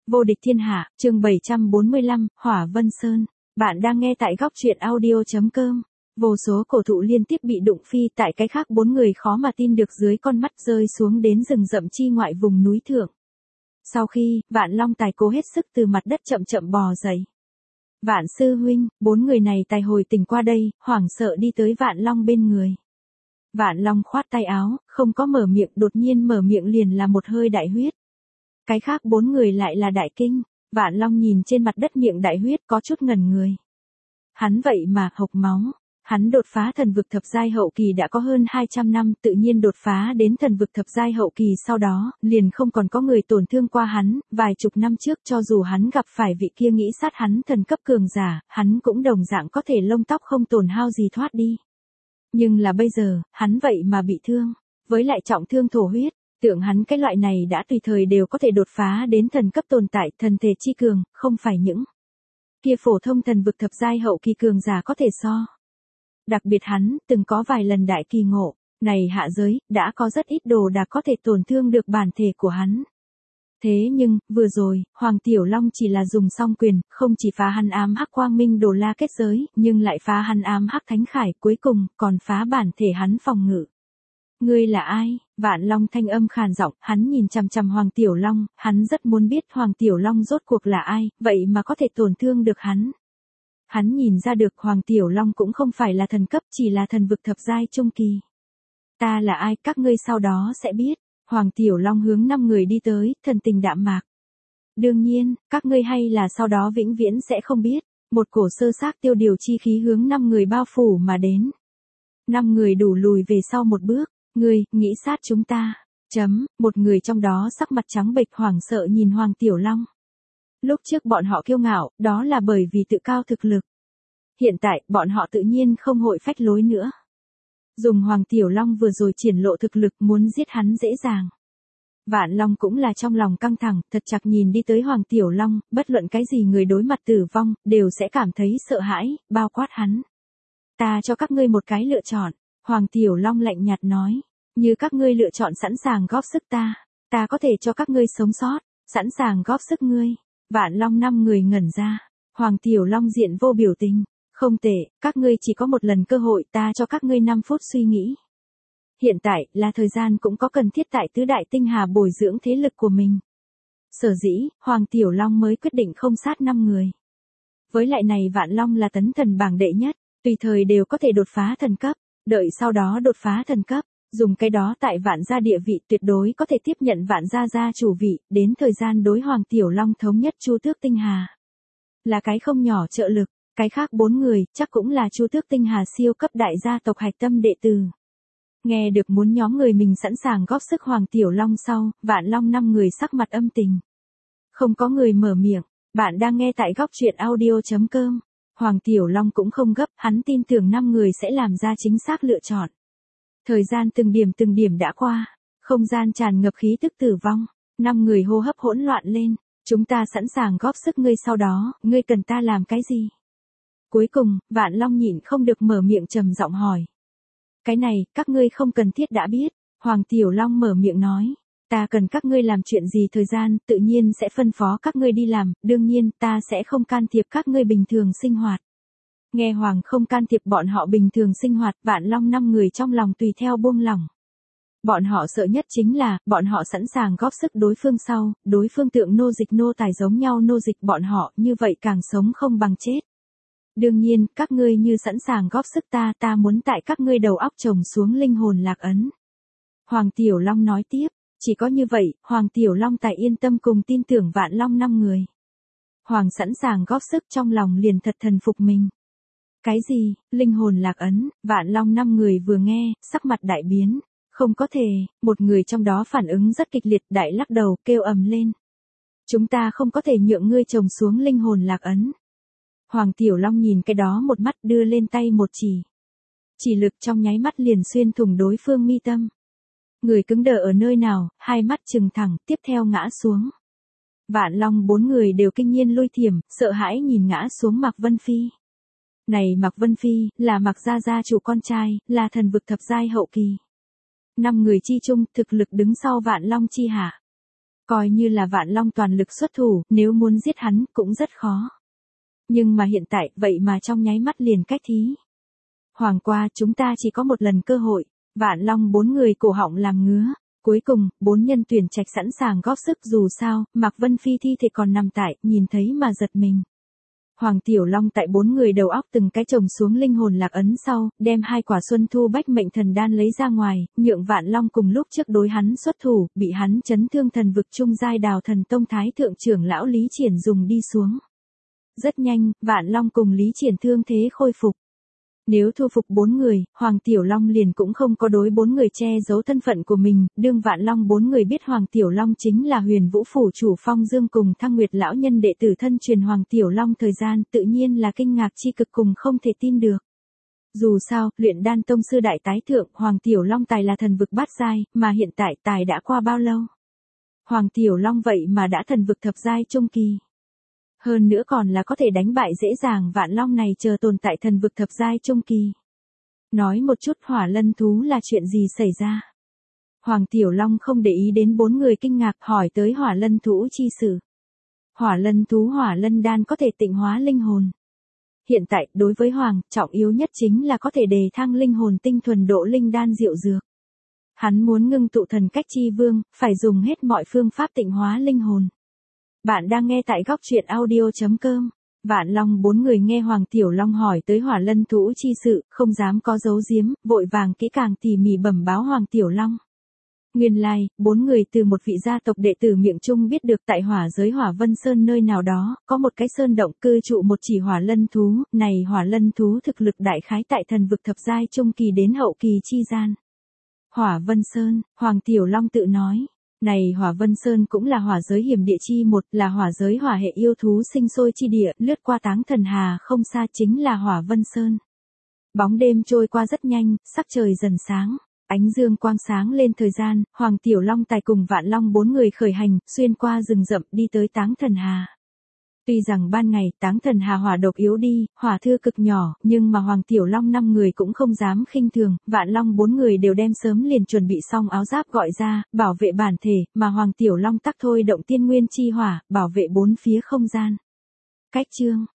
Vô địch thiên hạ, chương 745, Hỏa Vân Sơn. Bạn đang nghe tại góc truyện audio.com. Vô số cổ thụ liên tiếp bị đụng phi tại cái khác bốn người khó mà tin được dưới con mắt rơi xuống đến rừng rậm chi ngoại vùng núi thượng. Sau khi, Vạn Long tài cố hết sức từ mặt đất chậm chậm bò dậy. Vạn sư huynh, bốn người này tài hồi tỉnh qua đây, hoảng sợ đi tới Vạn Long bên người. Vạn Long khoát tay áo, không có mở miệng, đột nhiên mở miệng liền là một hơi đại huyết. Cái khác bốn người lại là đại kinh, Vạn Long nhìn trên mặt đất miệng đại huyết có chút ngẩn người. Hắn vậy mà hộc máu, hắn đột phá thần vực thập giai hậu kỳ đã có hơn 200 năm, tự nhiên đột phá đến thần vực thập giai hậu kỳ sau đó, liền không còn có người tổn thương qua hắn, vài chục năm trước cho dù hắn gặp phải vị kia nghĩ sát hắn thần cấp cường giả, hắn cũng đồng dạng có thể lông tóc không tổn hao gì thoát đi. Nhưng là bây giờ, hắn vậy mà bị thương, với lại trọng thương thổ huyết. Tưởng hắn cái loại này đã tùy thời đều có thể đột phá đến thần cấp tồn tại, thần thể chi cường, không phải những kia phổ thông thần vực thập giai hậu kỳ cường giả có thể so. Đặc biệt hắn, từng có vài lần đại kỳ ngộ, này hạ giới, đã có rất ít đồ đạc có thể tổn thương được bản thể của hắn. Thế nhưng, vừa rồi, Hoàng Tiểu Long chỉ là dùng song quyền, không chỉ phá hắn ám hắc quang minh đồ la kết giới, nhưng lại phá hắn ám hắc thánh khải, cuối cùng, còn phá bản thể hắn phòng ngự. Ngươi là ai? Vạn Long thanh âm khàn giọng, hắn nhìn chằm chằm Hoàng Tiểu Long, hắn rất muốn biết Hoàng Tiểu Long rốt cuộc là ai, vậy mà có thể tổn thương được hắn. Hắn nhìn ra được Hoàng Tiểu Long cũng không phải là thần cấp, chỉ là thần vực thập giai trung kỳ. Ta là ai, các ngươi sau đó sẽ biết. Hoàng Tiểu Long hướng 5 người đi tới, thần tình đạm mạc. Đương nhiên, các ngươi hay là sau đó vĩnh viễn sẽ không biết. Một cổ sơ xác tiêu điều chi khí hướng 5 người bao phủ mà đến. 5 người đủ lùi về sau một bước. Ngươi, nghĩ sát chúng ta. Một người trong đó sắc mặt trắng bệch hoảng sợ nhìn Hoàng Tiểu Long. Lúc trước bọn họ kiêu ngạo, đó là bởi vì tự cao thực lực. Hiện tại, bọn họ tự nhiên không hội phách lối nữa. Dùng Hoàng Tiểu Long vừa rồi triển lộ thực lực muốn giết hắn dễ dàng. Vạn Long cũng là trong lòng căng thẳng, thật chặt nhìn đi tới Hoàng Tiểu Long, bất luận cái gì người đối mặt tử vong, đều sẽ cảm thấy sợ hãi, bao quát hắn. Ta cho các ngươi một cái lựa chọn. Hoàng Tiểu Long lạnh nhạt nói, như các ngươi lựa chọn sẵn sàng góp sức ta có thể cho các ngươi sống sót, sẵn sàng góp sức ngươi. Vạn Long 5 người ngẩn ra, Hoàng Tiểu Long diện vô biểu tình, không tệ, các ngươi chỉ có một lần cơ hội, ta cho các ngươi 5 phút suy nghĩ. Hiện tại là thời gian cũng có cần thiết tại tứ đại tinh hà bồi dưỡng thế lực của mình. Sở dĩ, Hoàng Tiểu Long mới quyết định không sát 5 người. Với lại này Vạn Long là tấn thần bảng đệ nhất, tùy thời đều có thể đột phá thần cấp. Đợi sau đó đột phá thần cấp, dùng cái đó tại Vạn gia địa vị tuyệt đối có thể tiếp nhận Vạn gia gia chủ vị, đến thời gian đối Hoàng Tiểu Long thống nhất Chu Tước Tinh Hà. Là cái không nhỏ trợ lực, cái khác 4 người, chắc cũng là Chu Tước Tinh Hà siêu cấp đại gia tộc hạch tâm đệ tử. Nghe được muốn nhóm người mình sẵn sàng góp sức Hoàng Tiểu Long sau, Vạn Long 5 người sắc mặt âm tình. Không có người mở miệng, bạn đang nghe tại góc truyện audio.com. Hoàng Tiểu Long cũng không gấp, hắn tin tưởng 5 người sẽ làm ra chính xác lựa chọn. Thời gian từng điểm đã qua, không gian tràn ngập khí tức tử vong, 5 người hô hấp hỗn loạn lên, chúng ta sẵn sàng góp sức ngươi sau đó, ngươi cần ta làm cái gì? Cuối cùng, Vạn Long nhịn không được mở miệng trầm giọng hỏi. Cái này, các ngươi không cần thiết đã biết, Hoàng Tiểu Long mở miệng nói. Ta cần các ngươi làm chuyện gì thời gian, tự nhiên sẽ phân phó các ngươi đi làm, đương nhiên, ta sẽ không can thiệp các ngươi bình thường sinh hoạt. Nghe Hoàng không can thiệp bọn họ bình thường sinh hoạt, Vạn Long 5 người trong lòng tùy theo buông lỏng. Bọn họ sợ nhất chính là, bọn họ sẵn sàng góp sức đối phương sau, đối phương tượng nô dịch nô tài giống nhau nô dịch bọn họ, như vậy càng sống không bằng chết. Đương nhiên, các ngươi như sẵn sàng góp sức ta muốn tại các ngươi đầu óc trồng xuống linh hồn lạc ấn. Hoàng Tiểu Long nói tiếp. Chỉ có như vậy, Hoàng Tiểu Long tài yên tâm cùng tin tưởng Vạn Long 5 người. Hoàng sẵn sàng góp sức trong lòng liền thật thần phục mình. Cái gì, linh hồn lạc ấn, Vạn Long 5 người vừa nghe, sắc mặt đại biến. Không có thể, một người trong đó phản ứng rất kịch liệt, đại lắc đầu, kêu ầm lên. Chúng ta không có thể nhượng ngươi trồng xuống linh hồn lạc ấn. Hoàng Tiểu Long nhìn cái đó một mắt đưa lên tay một chỉ. Chỉ lực trong nháy mắt liền xuyên thủng đối phương mi tâm. Người cứng đờ ở nơi nào, hai mắt trừng thẳng, tiếp theo ngã xuống. Vạn Long 4 người đều kinh nhiên lui thiểm, sợ hãi nhìn ngã xuống Mạc Vân Phi. Này Mạc Vân Phi, là Mạc gia gia chủ con trai, là thần vực thập giai hậu kỳ. 5 người chi chung, thực lực đứng sau Vạn Long chi hạ. Coi như là Vạn Long toàn lực xuất thủ, nếu muốn giết hắn cũng rất khó. Nhưng mà hiện tại, vậy mà trong nháy mắt liền cách thí. Hoàng qua, chúng ta chỉ có một lần cơ hội. Vạn Long 4 người cổ họng làm ngứa. Cuối cùng, 4 nhân tuyển trạch sẵn sàng góp sức, dù sao, Mạc Vân Phi thi thể còn nằm tại, nhìn thấy mà giật mình. Hoàng Tiểu Long tại 4 người đầu óc từng cái chồng xuống linh hồn lạc ấn sau, đem 2 quả Xuân Thu Bách Mệnh Thần Đan lấy ra ngoài, nhượng Vạn Long cùng lúc trước đối hắn xuất thủ, bị hắn chấn thương thần vực trung giai Đào Thần Tông Thái thượng trưởng lão Lý Triển dùng đi xuống. Rất nhanh, Vạn Long cùng Lý Triển thương thế khôi phục. Nếu thu phục 4 người, Hoàng Tiểu Long liền cũng không có đối 4 người che giấu thân phận của mình, đương Vạn Long 4 người biết Hoàng Tiểu Long chính là Huyền Vũ phủ chủ Phong Dương cùng Thăng Nguyệt lão nhân đệ tử thân truyền Hoàng Tiểu Long thời gian, tự nhiên là kinh ngạc chi cực cùng không thể tin được. Dù sao, luyện đan tông sư đại tái thượng, Hoàng Tiểu Long tài là thần vực bát giai, mà hiện tại tài đã qua bao lâu? Hoàng Tiểu Long vậy mà đã thần vực thập giai trung kỳ. Hơn nữa còn là có thể đánh bại dễ dàng Vạn Long này chờ tồn tại thần vực thập giai trung kỳ. Nói một chút Hỏa Lân thú là chuyện gì xảy ra? Hoàng Tiểu Long không để ý đến 4 người kinh ngạc hỏi tới Hỏa Lân thú chi sự. Hỏa Lân thú Hỏa Lân đan có thể tịnh hóa linh hồn. Hiện tại, đối với Hoàng, trọng yếu nhất chính là có thể đề thăng linh hồn tinh thuần độ linh đan diệu dược. Hắn muốn ngưng tụ thần cách chi vương, phải dùng hết mọi phương pháp tịnh hóa linh hồn. Bạn đang nghe tại góc truyện audio.com. Vạn Long 4 người nghe Hoàng Tiểu Long hỏi tới Hỏa Lân thú chi sự, không dám có giấu giếm, vội vàng kỹ càng tỉ mỉ bẩm báo Hoàng Tiểu Long. Nguyên lai, 4 người từ một vị gia tộc đệ tử miệng trung biết được tại hỏa giới Hỏa Vân Sơn nơi nào đó, có một cái sơn động cư trụ một chỉ Hỏa Lân thú, này Hỏa Lân thú thực lực đại khái tại thần vực thập giai trung kỳ đến hậu kỳ chi gian. Hỏa Vân Sơn, Hoàng Tiểu Long tự nói. Này Hỏa Vân Sơn cũng là hỏa giới hiểm địa chi một, là hỏa giới hỏa hệ yêu thú sinh sôi chi địa, lướt qua Táng Thần Hà không xa chính là Hỏa Vân Sơn. Bóng đêm trôi qua rất nhanh, sắc trời dần sáng, ánh dương quang sáng lên thời gian, Hoàng Tiểu Long tài cùng Vạn Long 4 người khởi hành, xuyên qua rừng rậm đi tới Táng Thần Hà. Tuy rằng ban ngày Táng Thần Hà hỏa độc yếu đi, hỏa thư cực nhỏ, nhưng mà Hoàng Tiểu Long 5 người cũng không dám khinh thường, Vạn Long 4 người đều đem sớm liền chuẩn bị xong áo giáp gọi ra, bảo vệ bản thể, mà Hoàng Tiểu Long tắc thôi động tiên nguyên chi hỏa, bảo vệ bốn phía không gian. Cách chương